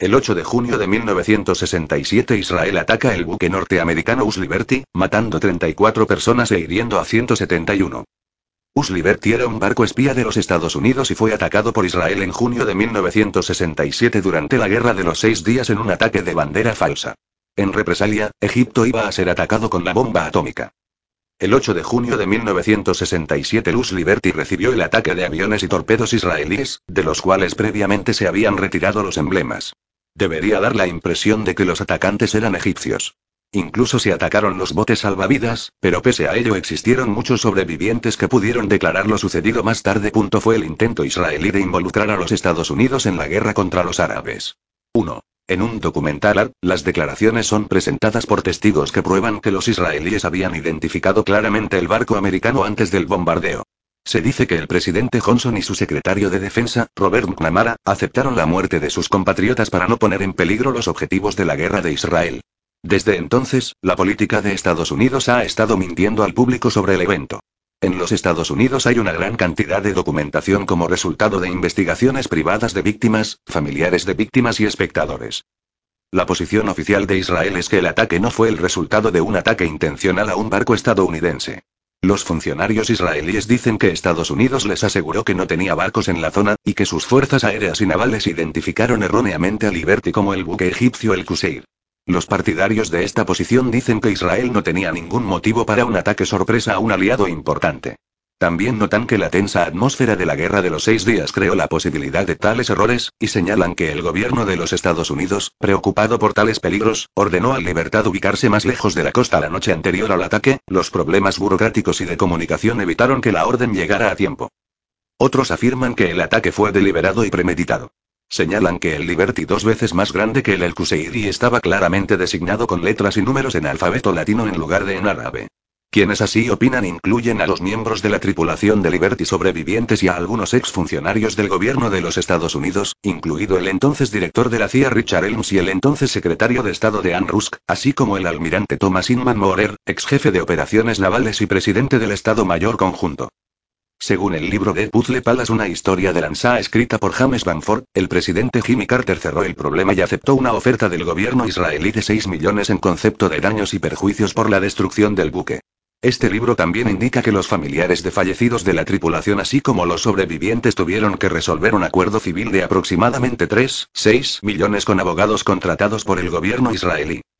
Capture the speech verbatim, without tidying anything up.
El ocho de junio de mil novecientos sesenta y siete Israel ataca el buque norteamericano U S Liberty, matando treinta y cuatro personas e hiriendo a ciento setenta y uno. U S Liberty era un barco espía de los Estados Unidos y fue atacado por Israel en junio de mil novecientos sesenta y siete durante la Guerra de los Seis Días en un ataque de bandera falsa. En represalia, Egipto iba a ser atacado con la bomba atómica. El ocho de junio de mil novecientos sesenta y siete el U S Liberty recibió el ataque de aviones y torpedos israelíes, de los cuales previamente se habían retirado los emblemas. Debería dar la impresión de que los atacantes eran egipcios. Incluso se atacaron los botes salvavidas, pero pese a ello existieron muchos sobrevivientes que pudieron declarar lo sucedido más tarde. Fue el intento israelí de involucrar a los Estados Unidos en la guerra contra los árabes. uno. En un documental, las declaraciones son presentadas por testigos que prueban que los israelíes habían identificado claramente el barco americano antes del bombardeo. Se dice que el presidente Johnson y su secretario de Defensa, Robert McNamara, aceptaron la muerte de sus compatriotas para no poner en peligro los objetivos de la guerra de Israel. Desde entonces, la política de Estados Unidos ha estado mintiendo al público sobre el evento. En los Estados Unidos hay una gran cantidad de documentación como resultado de investigaciones privadas de víctimas, familiares de víctimas y espectadores. La posición oficial de Israel es que el ataque no fue el resultado de un ataque intencional a un barco estadounidense. Los funcionarios israelíes dicen que Estados Unidos les aseguró que no tenía barcos en la zona, y que sus fuerzas aéreas y navales identificaron erróneamente a Liberty como el buque egipcio el Qusair. Los partidarios de esta posición dicen que Israel no tenía ningún motivo para un ataque sorpresa a un aliado importante. También notan que la tensa atmósfera de la Guerra de los Seis Días creó la posibilidad de tales errores, y señalan que el gobierno de los Estados Unidos, preocupado por tales peligros, ordenó a Libertad ubicarse más lejos de la costa la noche anterior al ataque. Los problemas burocráticos y de comunicación evitaron que la orden llegara a tiempo. Otros afirman que el ataque fue deliberado y premeditado. Señalan que el Liberty, dos veces más grande que el El Qusair, y estaba claramente designado con letras y números en alfabeto latino en lugar de en árabe. Quienes así opinan incluyen a los miembros de la tripulación de Liberty sobrevivientes y a algunos exfuncionarios del gobierno de los Estados Unidos, incluido el entonces director de la C I A Richard Helms y el entonces secretario de Estado de Ann Rusk, así como el almirante Thomas Inman Moorer, ex jefe de operaciones navales y presidente del Estado Mayor Conjunto. Según el libro de Puzzle Palace, una historia de Lanza escrita por James Bamford, el presidente Jimmy Carter cerró el problema y aceptó una oferta del gobierno israelí de seis millones en concepto de daños y perjuicios por la destrucción del buque. Este libro también indica que los familiares de fallecidos de la tripulación así como los sobrevivientes tuvieron que resolver un acuerdo civil de aproximadamente tres, seis millones con abogados contratados por el gobierno israelí.